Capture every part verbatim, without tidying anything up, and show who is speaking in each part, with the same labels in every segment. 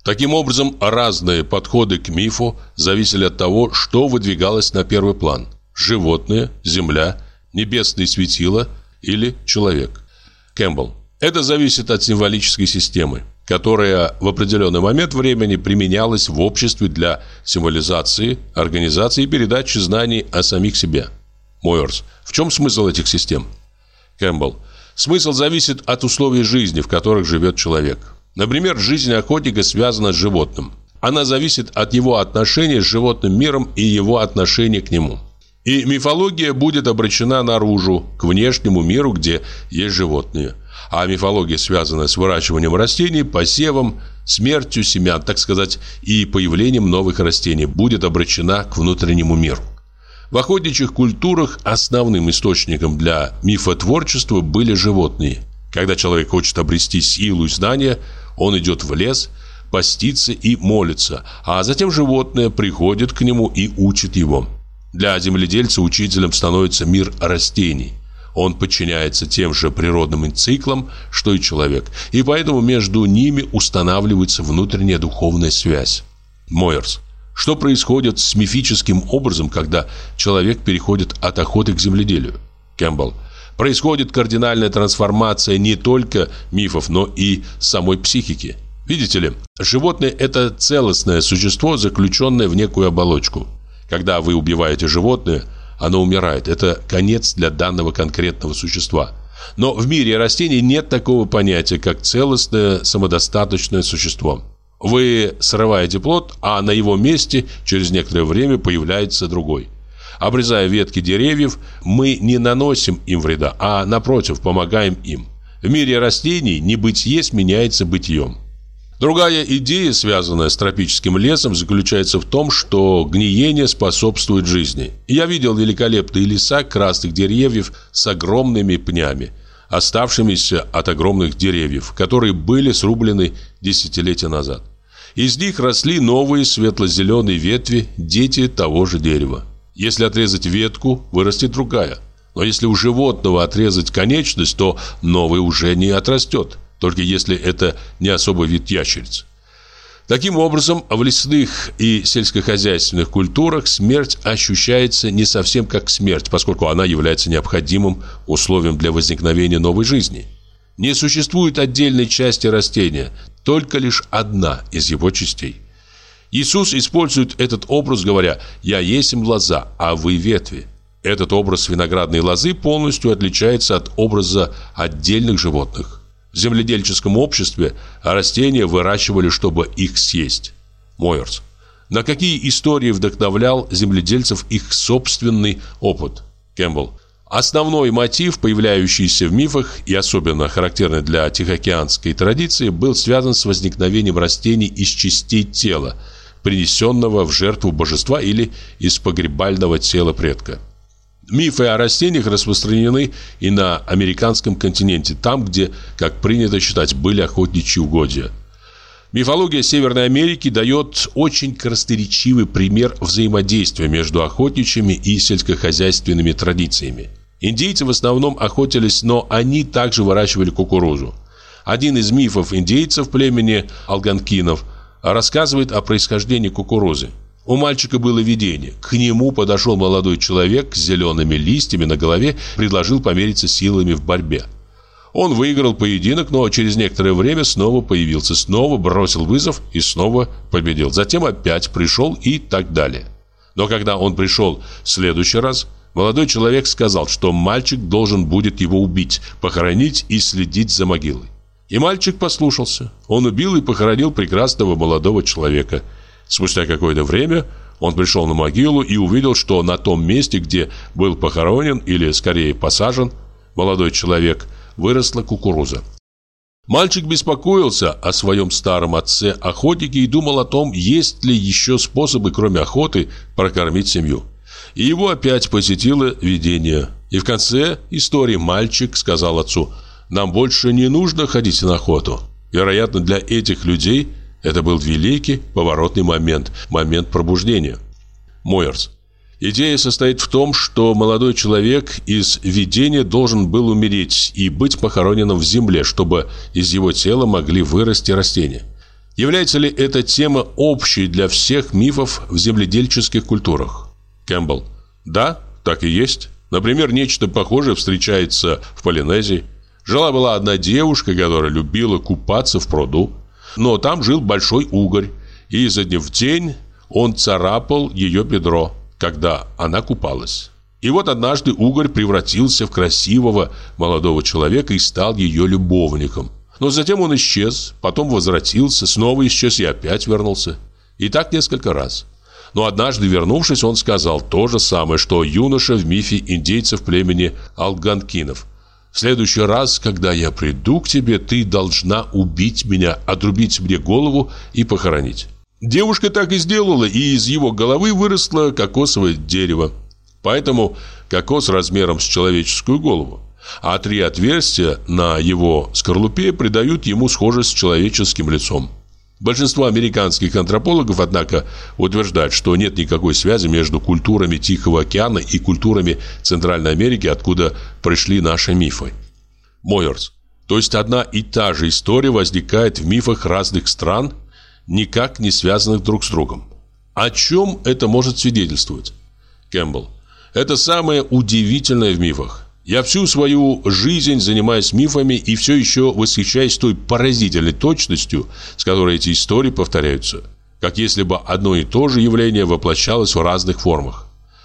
Speaker 1: Таким образом, разные подходы к мифу зависели от того, что выдвигалось на первый план – животное, земля, небесные светила или человек. Кэмпбелл. Это зависит от символической системы, которая в определенный момент времени применялась в обществе для символизации, организации и передачи знаний о самих себе. Мойерс. В чем смысл этих систем? Кэмпбелл. Смысл зависит от условий жизни, в которых живет человек. Например, жизнь охотника связана с животным. Она зависит от его отношения с животным миром и его отношения к нему. И мифология будет обращена наружу, к внешнему миру, где есть животные. А мифология, связанная с выращиванием растений, посевом, смертью семян, так сказать, и появлением новых растений, будет обращена к внутреннему миру. В охотничьих культурах основным источником для мифотворчества были животные. Когда человек хочет обрести силу и знания, он идет в лес, постится и молится, а затем животное приходит к нему и учит его. Для земледельца учителем становится мир растений. Он подчиняется тем же природным циклам, что и человек, и поэтому между ними устанавливается внутренняя духовная связь. Мойерс. Что происходит с мифическим образом, когда человек переходит от охоты к земледелию? Кэмпбелл. Происходит кардинальная трансформация не только мифов, но и самой психики. Видите ли, животное – это целостное существо, заключенное в некую оболочку. Когда вы убиваете животное, оно умирает. Это конец для данного конкретного существа. Но в мире растений нет такого понятия, как целостное самодостаточное существо. Вы срываете плод, а на его месте через некоторое время появляется другой. Обрезая ветки деревьев, мы не наносим им вреда, а напротив, помогаем им. В мире растений небытие сменяется бытием. Другая идея, связанная с тропическим лесом, заключается в том, что гниение способствует жизни. Я видел великолепные леса красных деревьев с огромными пнями, оставшимися от огромных деревьев, которые были срублены десятилетия назад. Из них росли новые светло-зеленые ветви, дети того же дерева. Если отрезать ветку, вырастет другая. Но если у животного отрезать конечность, то новый уже не отрастет, только если это не особый вид ящериц. Таким образом, в лесных и сельскохозяйственных культурах смерть ощущается не совсем как смерть, поскольку она является необходимым условием для возникновения новой жизни. Не существует отдельной части растения, только лишь одна из его частей. Иисус использует этот образ, говоря: «Я есмь лоза, а вы ветви». Этот образ виноградной лозы полностью отличается от образа отдельных животных. В земледельческом обществе растения выращивали, чтобы их съесть. Мойерс. На какие истории вдохновлял земледельцев их собственный опыт? Кэмпбелл. Основной мотив, появляющийся в мифах и особенно характерный для тихоокеанской традиции, был связан с возникновением растений из частей тела, принесенного в жертву божества или из погребального тела предка. Мифы о растениях распространены и на американском континенте, там, где, как принято считать, были охотничьи угодья. Мифология Северной Америки дает очень красноречивый пример взаимодействия между охотничьими и сельскохозяйственными традициями. Индейцы в основном охотились, но они также выращивали кукурузу. Один из мифов индейцев племени алганкинов рассказывает о происхождении кукурузы. У мальчика было видение. К нему подошел молодой человек с зелеными листьями на голове, предложил помериться силами в борьбе. Он выиграл поединок, но через некоторое время снова появился, снова бросил вызов и снова победил. Затем опять пришел и так далее. Но когда он пришел в следующий раз, молодой человек сказал, что мальчик должен будет его убить, похоронить и следить за могилой. И мальчик послушался. Он убил и похоронил прекрасного молодого человека. Спустя какое-то время он пришел на могилу и увидел, что на том месте, где был похоронен, или скорее посажен, молодой человек, выросла кукуруза. Мальчик беспокоился о своем старом отце-охотнике и думал о том, есть ли еще способы, кроме охоты, прокормить семью. И его опять посетило видение. И в конце истории мальчик сказал отцу: «Нам больше не нужно ходить на охоту». Вероятно, для этих людей это был великий поворотный момент, момент пробуждения. Мойерс. Идея состоит в том, что молодой человек из видения должен был умереть и быть похороненным в земле, чтобы из его тела могли вырасти растения. Является ли эта тема общей для всех мифов в земледельческих культурах? Кэмпбелл. Да, так и есть. Например, нечто похожее встречается в Полинезии. Жила-была одна девушка, которая любила купаться в пруду. Но там жил большой угорь, и изо дня в день он царапал ее бедро, когда она купалась. И вот однажды угорь превратился в красивого молодого человека и стал ее любовником. Но затем он исчез, потом возвратился, снова исчез и опять вернулся. И так несколько раз. Но однажды, вернувшись, он сказал то же самое, что юноша в мифе индейцев племени алганкинов. «В следующий раз, когда я приду к тебе, ты должна убить меня, отрубить мне голову и похоронить». Девушка так и сделала, и из его головы выросло кокосовое дерево. Поэтому кокос размером с человеческую голову. А три отверстия на его скорлупе придают ему схожесть с человеческим лицом. Большинство американских антропологов, однако, утверждают, что нет никакой связи между культурами Тихого океана и культурами Центральной Америки, откуда пришли наши мифы. Мойерс. То есть одна и та же история возникает в мифах разных стран, никак не связанных друг с другом. О чем это может свидетельствовать? Кэмпбелл. Это самое удивительное в мифах. Я всю свою жизнь занимаюсь мифами и все еще восхищаюсь той поразительной точностью, с которой эти истории повторяются, как если бы одно и то же явление воплощалось в разных формах.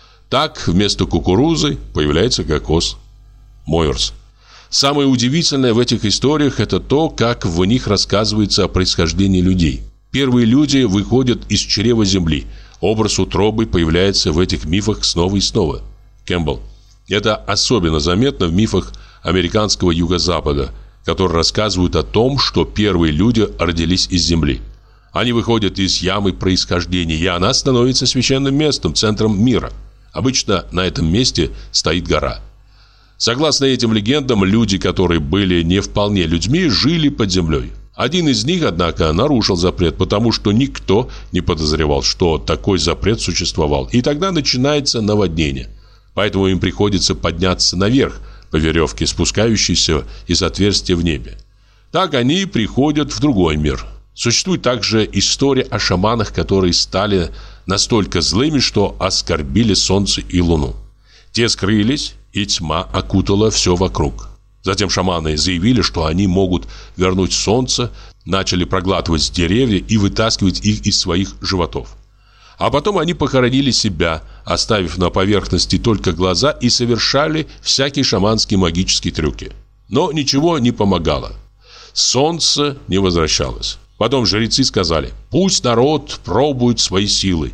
Speaker 1: Так вместо кукурузы появляется кокос. Мойерс. Самое удивительное в этих историях – это то, как в них рассказывается о происхождении людей. Первые люди выходят из чрева земли. Образ утробы появляется в этих мифах снова и снова. Кэмпбелл. Это особенно заметно в мифах американского юго-запада, которые рассказывают о том, что первые люди родились из земли. Они выходят из ямы происхождения, и она становится священным местом, центром мира. Обычно на этом месте стоит гора. Согласно этим легендам, люди, которые были не вполне людьми, жили под землей. Один из них, однако, нарушил запрет, потому что никто не подозревал, что такой запрет существовал. И тогда начинается наводнение. Поэтому им приходится подняться наверх по веревке, спускающейся из отверстия в небе. Так они приходят в другой мир. Существует также история о шаманах, которые стали настолько злыми, что оскорбили солнце и луну. Те скрылись, и тьма окутала все вокруг. Затем шаманы заявили, что они могут вернуть солнце, начали проглатывать деревья и вытаскивать их из своих животов. А потом они похоронили себя, оставив на поверхности только глаза, и совершали всякие шаманские магические трюки. Но ничего не помогало. Солнце не возвращалось. Потом жрецы сказали: «Пусть народ пробует свои силы».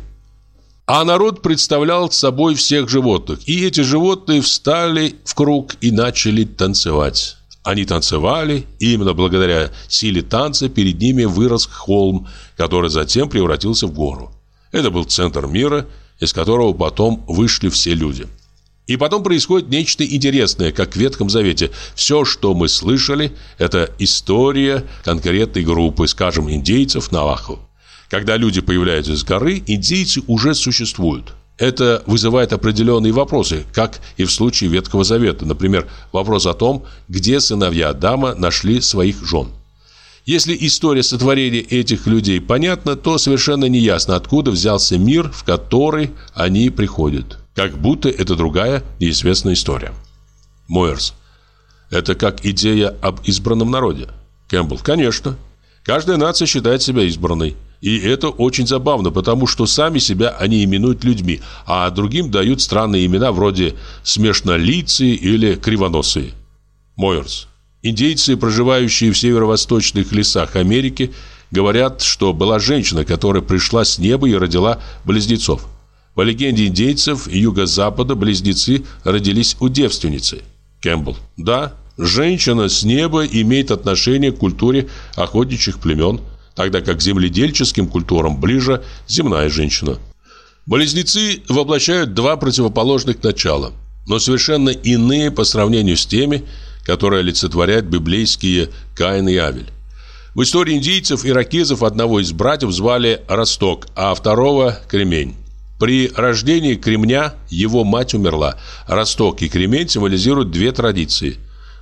Speaker 1: А народ представлял собой всех животных, и эти животные встали в круг и начали танцевать. Они танцевали, и именно благодаря силе танца перед ними вырос холм, который затем превратился в гору. Это был центр мира, из которого потом вышли все люди. И потом происходит нечто интересное, как в Ветхом Завете. Все, что мы слышали, это история конкретной группы, скажем, индейцев Навахо. Когда люди появляются с горы, индейцы уже существуют. Это вызывает определенные вопросы, как и в случае Ветхого Завета. Например, вопрос о том, где сыновья Адама нашли своих жен. Если история сотворения этих людей понятна, то совершенно неясно, откуда взялся мир, в который они приходят. Как будто это другая неизвестная история. Мойерс. Это как идея об избранном народе. Кэмпбелл. Конечно. Каждая нация считает себя избранной. И это очень забавно, потому что сами себя они именуют людьми, а другим дают странные имена вроде смешнолицые или кривоносые. Мойерс. Индейцы, проживающие в северо-восточных лесах Америки, говорят, что была женщина, которая пришла с неба и родила близнецов. По легенде индейцев юго-запада близнецы родились у девственницы. Кэмпбелл. Да, женщина с неба имеет отношение к культуре охотничьих племен, тогда как к земледельческим культурам ближе земная женщина. Близнецы воплощают два противоположных начала, но совершенно иные по сравнению с теми, которые олицетворяют библейские Каин и Авель. В истории индейцев иракезов одного из братьев звали Росток, а второго – Кремень. При рождении Кремня его мать умерла. Росток и Кремень символизируют две традиции.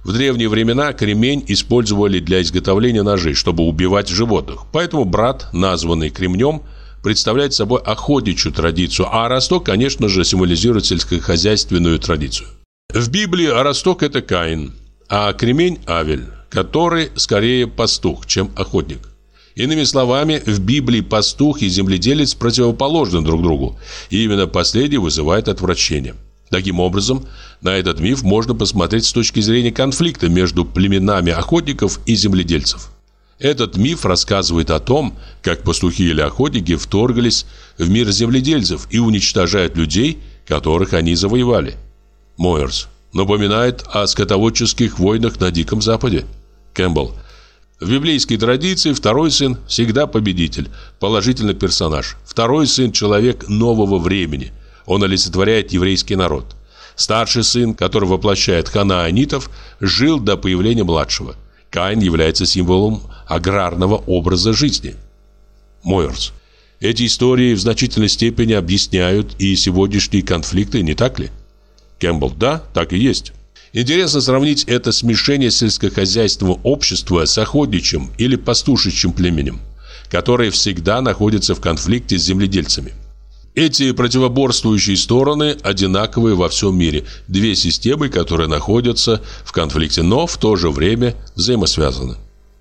Speaker 1: В древние времена кремень использовали для изготовления ножей, чтобы убивать животных. Поэтому брат, названный кремнем, представляет собой охотничью традицию, а росток, конечно же, символизирует сельскохозяйственную традицию. В Библии росток – это Каин, а кремень – Авель, который скорее пастух, чем охотник. Иными словами, в Библии пастух и земледелец противоположны друг другу, и именно последний вызывает отвращение. Таким образом, на этот миф можно посмотреть с точки зрения конфликта между племенами охотников и земледельцев. Этот миф рассказывает о том, как пастухи или охотники вторглись в мир земледельцев и уничтожают людей, которых они завоевали. Мойерс напоминает о скотоводческих войнах на Диком Западе. Кэмпбелл. В библейской традиции второй сын всегда победитель, положительный персонаж. Второй сын – человек нового времени. Он олицетворяет еврейский народ. Старший сын, который воплощает ханаанитов, жил до появления младшего. Каин является символом аграрного образа жизни. Мойерс. Эти истории в значительной степени объясняют и сегодняшние конфликты, не так ли? Кэмпбелл. Да, так и есть. Интересно сравнить это смешение сельскохозяйственного общества с охотничьим или пастушечьим племенем, которое всегда находится в конфликте с земледельцами. Эти противоборствующие стороны одинаковые во всем мире. Две системы, которые находятся в конфликте, но в то же время взаимосвязаны.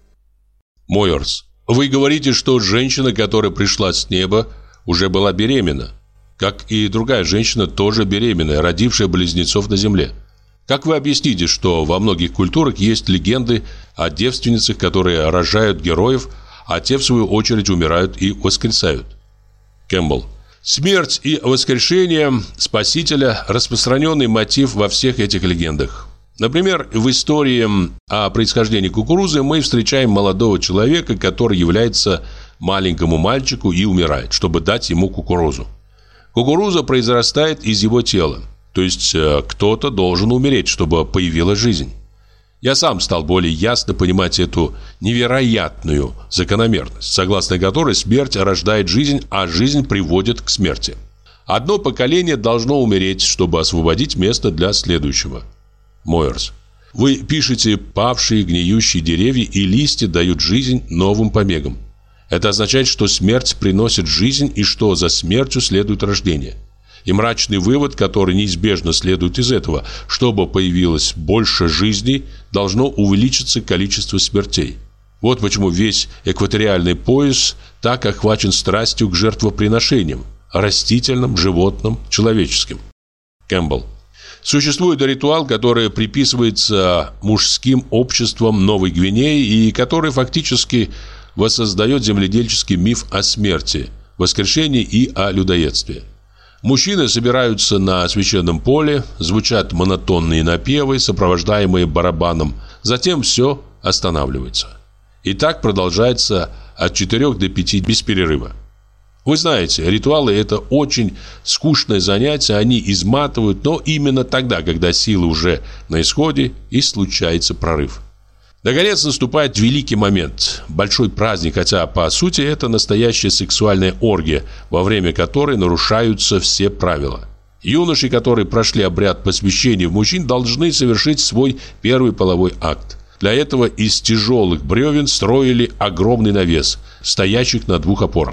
Speaker 1: Мойерс. Вы говорите, что женщина, которая пришла с неба, уже была беременна. Как и другая женщина, тоже беременная, родившая близнецов на земле. Как вы объясните, что во многих культурах есть легенды о девственницах, которые рожают героев, а те, в свою очередь, умирают и воскресают? Кэмпбелл. Смерть и воскрешение Спасителя – распространенный мотив во всех этих легендах. Например, в истории о происхождении кукурузы мы встречаем молодого человека, который является маленькому мальчику и умирает, чтобы дать ему кукурузу. Кукуруза произрастает из его тела, то есть кто-то должен умереть, чтобы появилась жизнь. Я сам стал более ясно понимать эту невероятную закономерность, согласно которой смерть рождает жизнь, а жизнь приводит к смерти. Одно поколение должно умереть, чтобы освободить место для следующего. Мойерс. Вы пишете, павшие гниющие деревья и листья дают жизнь новым побегам. Это означает, что смерть приносит жизнь и что за смертью следует рождение. И мрачный вывод, который неизбежно следует из этого: чтобы появилось больше жизней, должно увеличиться количество смертей. Вот почему весь экваториальный пояс так охвачен страстью к жертвоприношениям – растительным, животным, человеческим. Кэмпбелл. Существует ритуал, который приписывается мужским обществам Новой Гвинеи и который фактически воссоздает земледельческий миф о смерти, воскрешении и о людоедстве. Мужчины собираются на священном поле, звучат монотонные напевы, сопровождаемые барабаном, затем все останавливается. И так продолжается от четырёх до пяти без перерыва. Вы знаете, ритуалы – это очень скучное занятие, они изматывают, но именно тогда, когда силы уже на исходе, и случается прорыв. Наконец наступает великий момент, большой праздник, хотя по сути это настоящая сексуальная оргия, во время которой нарушаются все правила. Юноши, которые прошли обряд посвящения в мужчин, должны совершить свой первый половой акт. Для этого из тяжелых бревен строили огромный навес, стоящих на двух опорах.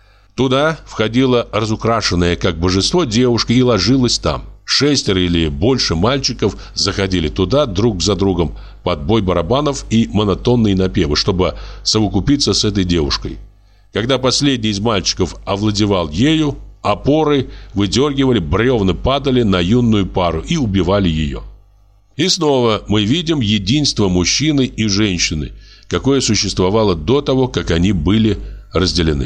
Speaker 1: Туда входила разукрашенная как божество девушка и ложилась там. Шестеро или больше мальчиков заходили туда друг за другом под бой барабанов и монотонные напевы, чтобы совокупиться с этой девушкой. Когда последний из мальчиков овладевал ею, опоры выдергивали, бревна падали на юную пару и убивали ее. И снова мы видим единство мужчины и женщины, какое существовало до того, как они были разделены.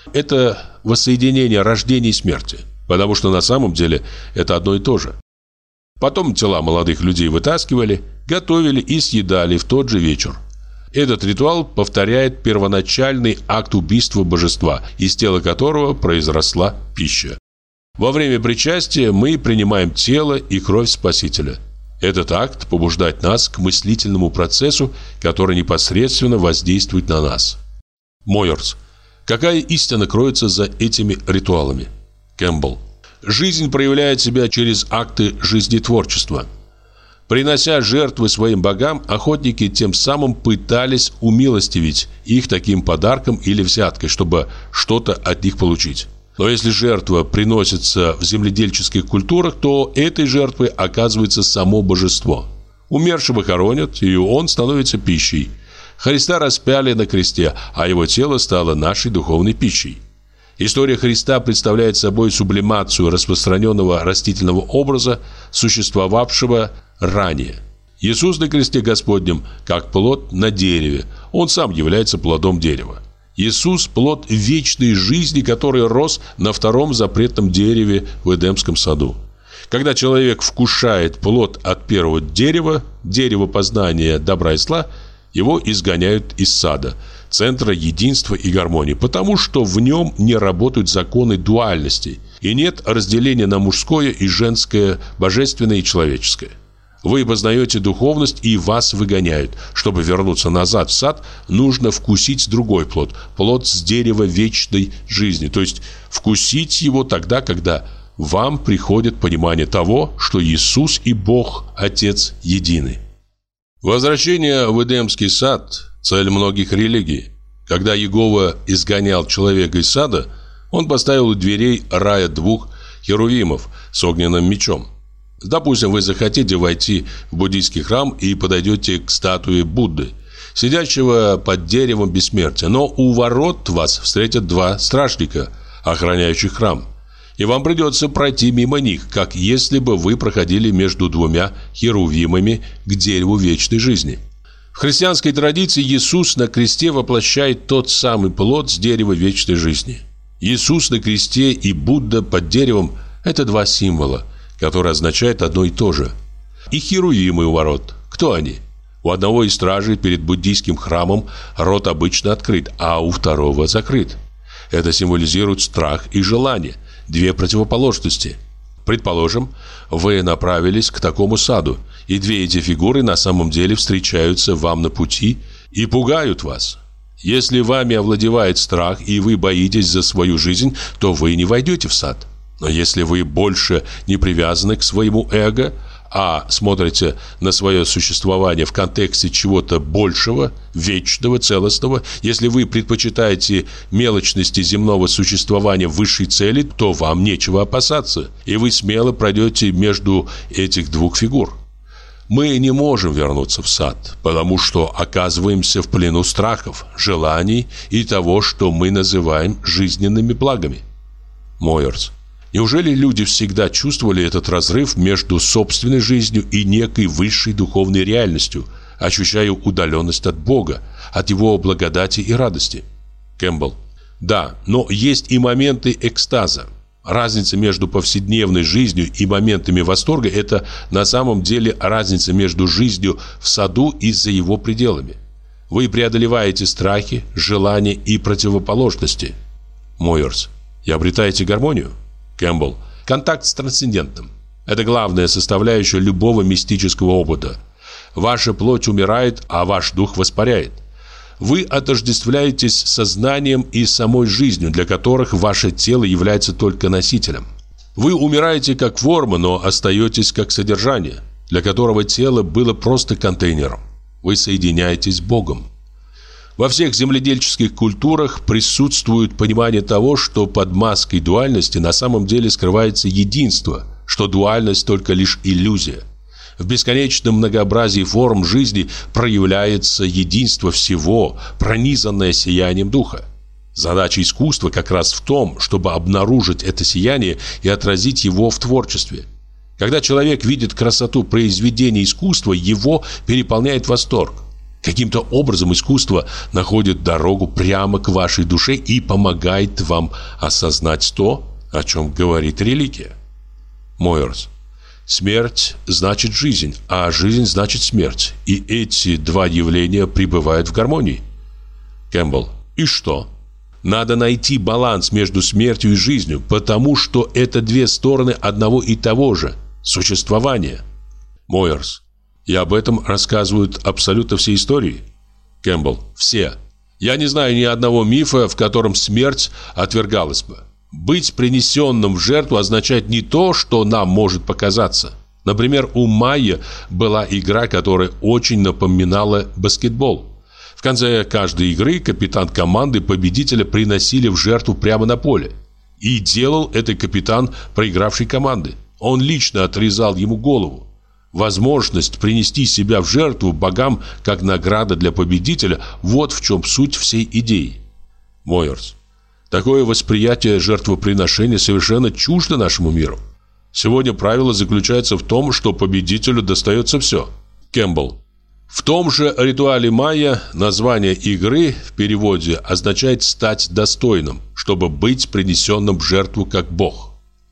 Speaker 1: Это воссоединение рождения и смерти, потому что на самом деле это одно и то же. Потом тела молодых людей вытаскивали, готовили и съедали в тот же вечер. Этот ритуал повторяет первоначальный акт убийства божества, из тела которого произросла пища. Во время причастия мы принимаем тело и кровь Спасителя. Этот акт побуждает нас к мыслительному процессу, который непосредственно воздействует на нас. Мойерс. Какая истина кроется за этими ритуалами? Кэмпбелл. Жизнь проявляет себя через акты жизнетворчества. Принося жертвы своим богам, охотники тем самым пытались умилостивить их таким подарком или взяткой, чтобы что-то от них получить. Но если жертва приносится в земледельческих культурах, то этой жертвой оказывается само божество. Умершего хоронят, и он становится пищей. Христа распяли на кресте, а его тело стало нашей духовной пищей. История Христа представляет собой сублимацию распространенного растительного образа, существовавшего ранее. Иисус на кресте Господнем, как плод на дереве, Он сам является плодом дерева. Иисус – плод вечной жизни, который рос на втором запретном дереве в Эдемском саду. Когда человек вкушает плод от первого дерева, дерева познания добра и зла, его изгоняют из сада, центра единства и гармонии, потому что в нем не работают законы дуальности и нет разделения на мужское и женское, божественное и человеческое. Вы познаете духовность, и вас выгоняют. Чтобы вернуться назад в сад, нужно вкусить другой плод, плод с дерева вечной жизни, то есть вкусить его тогда, когда вам приходит понимание того, что Иисус и Бог, Отец, едины. Возвращение в Эдемский сад – цель многих религий. Когда Иегова изгонял человека из сада, он поставил у дверей рая двух херувимов с огненным мечом. Допустим, вы захотите войти в буддийский храм и подойдете к статуе Будды, сидящего под деревом бессмертия, но у ворот вас встретят два стражника, охраняющих храм, и вам придется пройти мимо них, как если бы вы проходили между двумя херувимами к дереву вечной жизни. В христианской традиции Иисус на кресте воплощает тот самый плод с дерева вечной жизни. Иисус на кресте и Будда под деревом – это два символа, которые означают одно и то же. И херувимы у ворот. Кто они? У одного из стражей перед буддийским храмом рот обычно открыт, а у второго закрыт. Это символизирует страх и желание, две противоположности. Предположим, вы направились к такому саду, и две эти фигуры на самом деле встречаются вам на пути и пугают вас. Если вами овладевает страх, и вы боитесь за свою жизнь, то вы не войдете в сад. Но если вы больше не привязаны к своему эго, а смотрите на свое существование в контексте чего-то большего, вечного, целостного, если вы предпочитаете мелочности земного существования высшей цели, то вам нечего опасаться, и вы смело пройдете между этих двух фигур. Мы не можем вернуться в сад, потому что оказываемся в плену страхов, желаний и того, что мы называем жизненными благами. Мойерс. Неужели люди всегда чувствовали этот разрыв между собственной жизнью и некой высшей духовной реальностью, ощущая удаленность от Бога, от Его благодати и радости? Кэмпбелл. Да, но есть и моменты экстаза. Разница между повседневной жизнью и моментами восторга – это на самом деле разница между жизнью в саду и за его пределами. Вы преодолеваете страхи, желания и противоположности. Мойерс. И обретаете гармонию? Кэмпбелл. Контакт с трансцендентным. Это главная составляющая любого мистического опыта. Ваша плоть умирает, а ваш дух воспаряет. Вы отождествляетесь с сознанием и самой жизнью, для которых ваше тело является только носителем. Вы умираете как форма, но остаетесь как содержание, для которого тело было просто контейнером. Вы соединяетесь с Богом. Во всех земледельческих культурах присутствует понимание того, что под маской дуальности на самом деле скрывается единство, что дуальность только лишь иллюзия. В бесконечном многообразии форм жизни проявляется единство всего, пронизанное сиянием духа. Задача искусства как раз в том, чтобы обнаружить это сияние и отразить его в творчестве. Когда человек видит красоту произведения искусства, его переполняет восторг. Каким-то образом искусство находит дорогу прямо к вашей душе и помогает вам осознать то, о чем говорит религия. Мойерс. Смерть значит жизнь, а жизнь значит смерть. И эти два явления пребывают в гармонии. Кэмпбелл. И что? Надо найти баланс между смертью и жизнью, потому что это две стороны одного и того же – существования. Мойерс. И об этом рассказывают абсолютно все истории? Кэмпбелл. Все. Я не знаю ни одного мифа, в котором смерть отвергалась бы. Быть принесенным в жертву означает не то, что нам может показаться. Например, у майя была игра, которая очень напоминала баскетбол. В конце каждой игры капитан команды победителя приносили в жертву прямо на поле. И делал это капитан проигравшей команды. Он лично отрезал ему голову. Возможность принести себя в жертву богам как награда для победителя – вот в чем суть всей идеи. Мойерс. Такое восприятие жертвоприношения совершенно чуждо нашему миру. Сегодня правило заключается в том, что победителю достается все. Кэмпбелл. В том же ритуале майя название игры в переводе означает «стать достойным», чтобы быть принесенным в жертву как бог.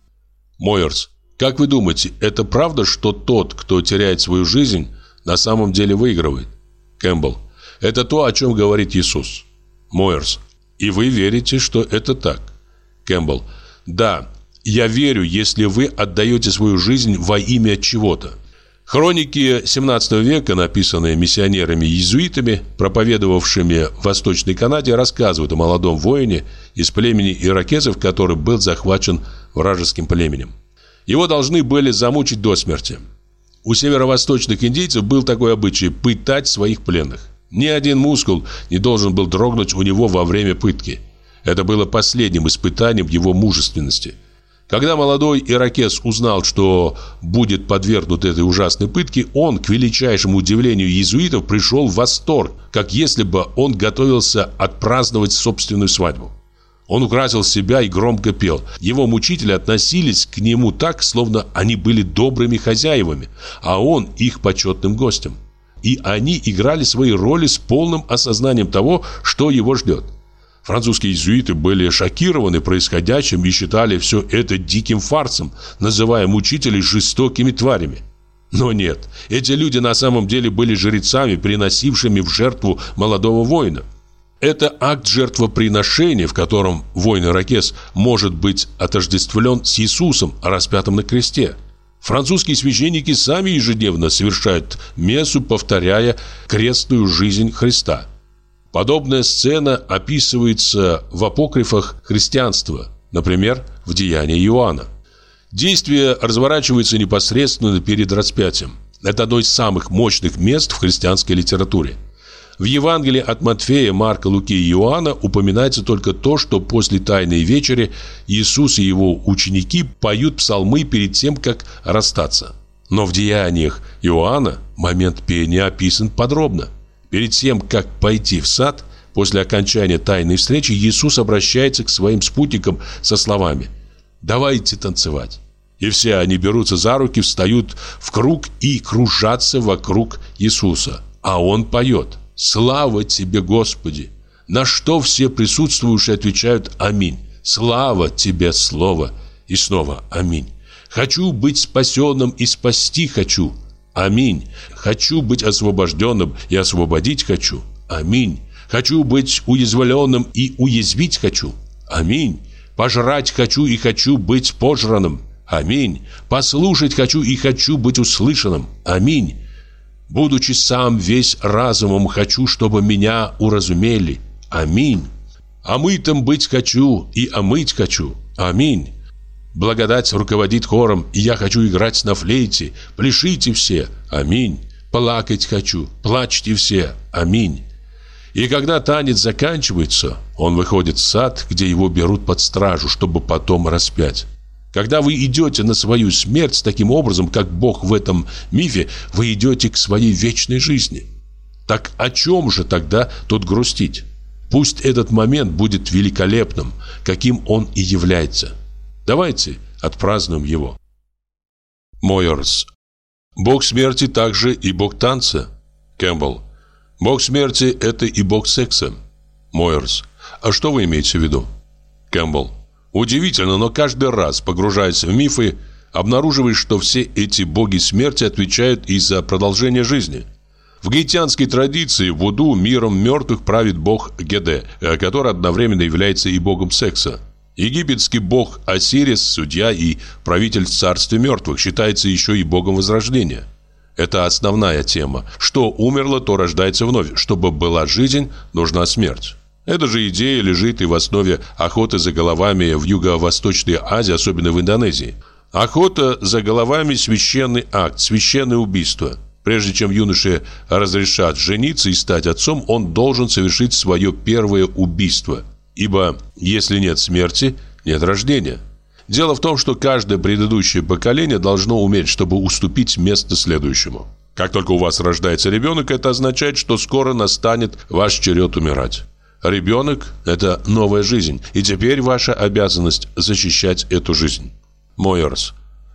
Speaker 1: Мойерс. Как вы думаете, это правда, что тот, кто теряет свою жизнь, на самом деле выигрывает? Кэмпбелл. Это то, о чем говорит Иисус. Мойерс. И вы верите, что это так? Кэмпбелл. Да. Я верю, если вы отдаете свою жизнь во имя чего-то. Хроники семнадцатого века, написанные миссионерами-иезуитами, проповедовавшими в Восточной Канаде, рассказывают о молодом воине из племени иракезов, который был захвачен вражеским племенем. Его должны были замучить до смерти. У северо-восточных индейцев был такой обычай – пытать своих пленных. Ни один мускул не должен был дрогнуть у него во время пытки. Это было последним испытанием его мужественности. Когда молодой иракез узнал, что будет подвергнут этой ужасной пытке, он, к величайшему удивлению иезуитов, пришел в восторг, как если бы он готовился отпраздновать собственную свадьбу. Он украсил себя и громко пел. Его мучители относились к нему так, словно они были добрыми хозяевами, а он их почетным гостем. И они играли свои роли с полным осознанием того, что его ждет. Французские иезуиты были шокированы происходящим и считали все это диким фарсом, называя мучителей жестокими тварями. Но нет, эти люди на самом деле были жрецами, приносившими в жертву молодого воина. Это акт жертвоприношения, в котором воин-иракез может быть отождествлен с Иисусом, распятым на кресте. Французские священники сами ежедневно совершают мессу, повторяя крестную жизнь Христа. Подобная сцена описывается в апокрифах христианства, например, в Деянии Иоанна. Действие разворачивается непосредственно перед распятием. Это одно из самых мощных мест в христианской литературе. В Евангелии от Матфея, Марка, Луки и Иоанна упоминается только то, что после Тайной вечери Иисус и его ученики поют псалмы перед тем, как расстаться. Но в Деяниях Иоанна момент пения описан подробно. Перед тем, как пойти в сад, после окончания тайной встречи, Иисус обращается к своим спутникам со словами: «Давайте танцевать». И все они берутся за руки, встают в круг и кружатся вокруг Иисуса. А Он поет: «Слава тебе, Господи!» На что все присутствующие отвечают: «Аминь». «Слава тебе, Слово!» И снова «Аминь». «Хочу быть спасенным и спасти хочу». Аминь. Хочу быть освобожденным и освободить хочу. Аминь. Хочу быть уязвленным и уязвить хочу. Аминь. Пожрать хочу и хочу быть пожранным. Аминь. Послушать хочу и хочу быть услышанным. Аминь. Будучи сам весь разумом, хочу, чтобы меня уразумели. Аминь. Омытым быть хочу и омыть хочу. Аминь. Благодать руководит хором, и я хочу играть на флейте. Пляшите все. Аминь. Плакать хочу. Плачьте все. Аминь. И когда танец заканчивается, он выходит в сад, где его берут под стражу, чтобы потом распять. Когда вы идете на свою смерть таким образом, как Бог в этом мифе, вы идете к своей вечной жизни. Так о чем же тогда тут грустить? Пусть этот момент будет великолепным, каким он и является. Давайте отпразднуем его. Мойерс. Бог смерти также и бог танца. Кэмпбелл. Бог смерти – это и бог секса. Мойерс. А что вы имеете в виду? Кэмпбелл. Удивительно, но каждый раз, погружаясь в мифы, обнаруживаешь, что все эти боги смерти отвечают и за продолжение жизни. В гаитянской традиции в Вуду миром мертвых правит бог Геде, который одновременно является и богом секса. Египетский бог Осирис, судья и правитель царства мертвых, считается еще и богом возрождения. Это основная тема. Что умерло, то рождается вновь. Чтобы была жизнь, нужна смерть. Эта же идея лежит и в основе охоты за головами в Юго-Восточной Азии, особенно в Индонезии. Охота за головами – священный акт, священное убийство. Прежде чем юноше разрешат жениться и стать отцом, он должен совершить свое первое убийство. Ибо если нет смерти, нет рождения. Дело в том, что каждое предыдущее поколение должно уметь, чтобы уступить место следующему. Как только у вас рождается ребенок, это означает, что скоро настанет ваш черед умирать. Ребенок – это новая жизнь, и теперь ваша обязанность защищать эту жизнь. Мойерс.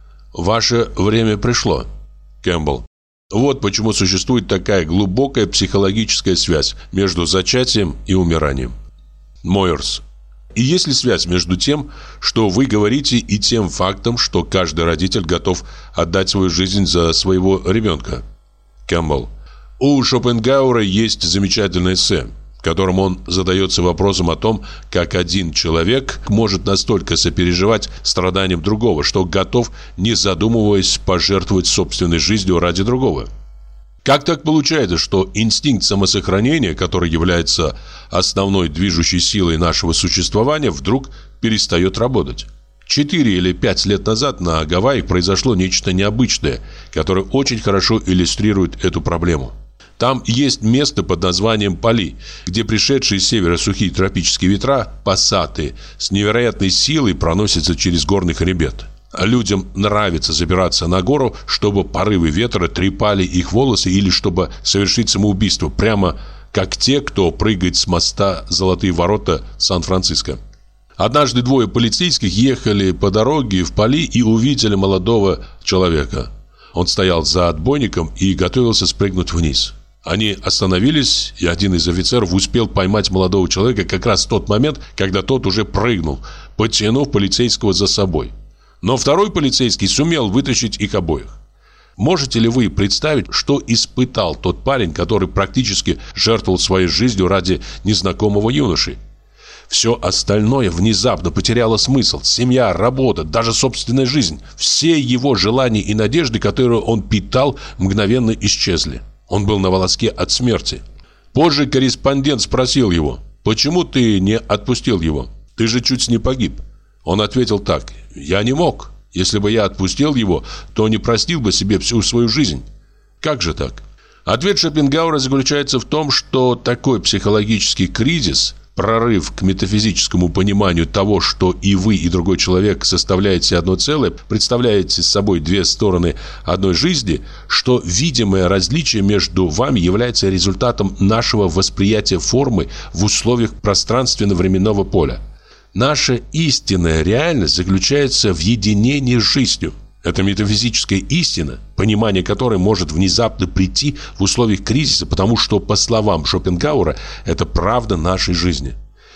Speaker 1: Ваше время пришло. Кэмпбелл. Вот почему существует такая глубокая психологическая связь между зачатием и умиранием. Мойерс. И есть ли связь между тем, что вы говорите, и тем фактом, что каждый родитель готов отдать свою жизнь за своего ребенка? Кэмпбелл. У Шопенгауэра есть замечательное эссе, в котором он задается вопросом о том, как один человек может настолько сопереживать страданиям другого, что готов, не задумываясь, пожертвовать собственной жизнью ради другого. Как так получается, что инстинкт самосохранения, который является основной движущей силой нашего существования, вдруг перестает работать? Четыре или пять лет назад на Гавайях произошло нечто необычное, которое очень хорошо иллюстрирует эту проблему. Там есть место под названием Пали, где пришедшие с севера сухие тропические ветра, пассаты, с невероятной силой проносятся через горный хребет. Людям нравится забираться на гору, чтобы порывы ветра трепали их волосы или чтобы совершить самоубийство, прямо как те, кто прыгает с моста «Золотые ворота» Сан-Франциско. Однажды двое полицейских ехали по дороге в Пали и увидели молодого человека. Он стоял за отбойником и готовился спрыгнуть вниз. Они остановились, и один из офицеров успел поймать молодого человека как раз в тот момент, когда тот уже прыгнул, потянув полицейского за собой. Но второй полицейский сумел вытащить их обоих. Можете ли вы представить, что испытал тот парень, который практически жертвовал своей жизнью ради незнакомого юноши? Все остальное внезапно потеряло смысл. Семья, работа, даже собственная жизнь. Все его желания и надежды, которые он питал, мгновенно исчезли. Он был на волоске от смерти. Позже корреспондент спросил его: «Почему ты не отпустил его? Ты же чуть не погиб». Он ответил так: «Я не мог. Если бы я отпустил его, то не простил бы себе всю свою жизнь». Как же так? Ответ Шопенгауэра заключается в том, что такой психологический кризис, прорыв к метафизическому пониманию того, что и вы, и другой человек составляете одно целое, представляете собой две стороны одной жизни, что видимое различие между вами является результатом нашего восприятия формы в условиях пространственно-временного поля. Наша истинная реальность заключается в единении с жизнью. Это метафизическая истина, понимание которой может внезапно прийти в условиях кризиса, потому что, по словам Шопенгауэра, это правда нашей жизни.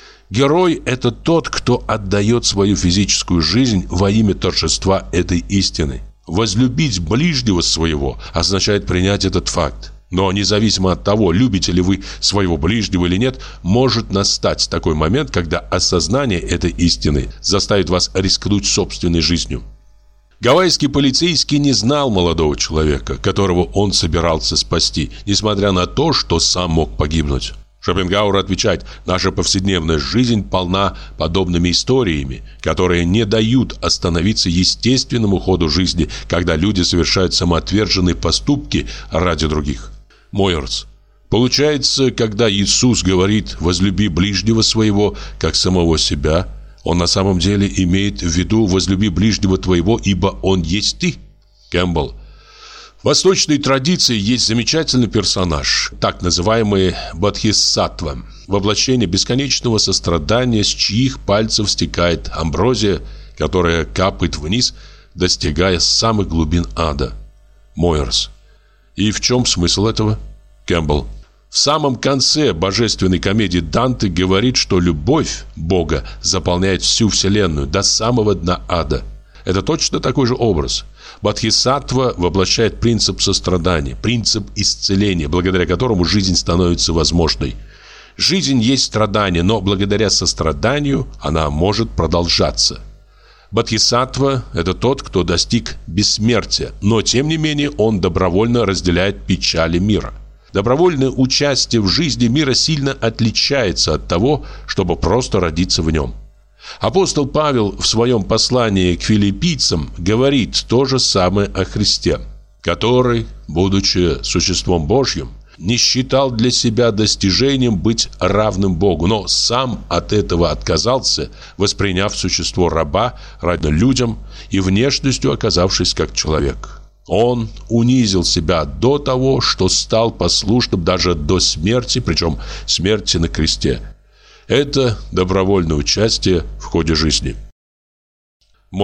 Speaker 1: Герой – это тот, кто отдает свою физическую жизнь во имя торжества этой истины. Возлюбить ближнего своего означает принять этот факт. Но независимо от того, любите ли вы своего ближнего или нет, может настать такой момент, когда осознание этой истины заставит вас рискнуть собственной жизнью. Гавайский полицейский не знал молодого человека, которого он собирался спасти, несмотря на то, что сам мог погибнуть. Шопенгауэр отвечает: наша повседневная жизнь полна подобными историями, которые не дают остановиться естественному ходу жизни, когда люди совершают самоотверженные поступки ради других. Мойерс. Получается, когда Иисус говорит «возлюби ближнего своего, как самого себя», он на самом деле имеет в виду «возлюби ближнего твоего, ибо он есть ты». Кэмпбелл. В восточной традиции есть замечательный персонаж, так называемый Бодхисаттва, воплощение бесконечного сострадания, с чьих пальцев стекает амброзия, которая капает вниз, достигая самых глубин ада. Мойерс. И в чем смысл этого? Кэмпбелл. В самом конце божественной комедии Данте говорит, что любовь Бога заполняет всю вселенную до самого дна ада. Это точно такой же образ. Бодхисаттва воплощает принцип сострадания, принцип исцеления, благодаря которому жизнь становится возможной. Жизнь есть страдание, но благодаря состраданию она может продолжаться. Бодхисаттва – это тот, кто достиг бессмертия, но тем не менее он добровольно разделяет печали мира. Добровольное участие в жизни мира сильно отличается от того, чтобы просто родиться в нем. Апостол Павел в своем послании к филиппийцам говорит то же самое о Христе, который, будучи существом Божьим, не считал для себя достижением быть равным Богу, но сам от этого отказался, восприняв существо раба ради людям и внешностью оказавшись как человек. Он унизил себя до того, что стал послушным даже до смерти, причем смерти на кресте. Это добровольное участие в ходе жизни.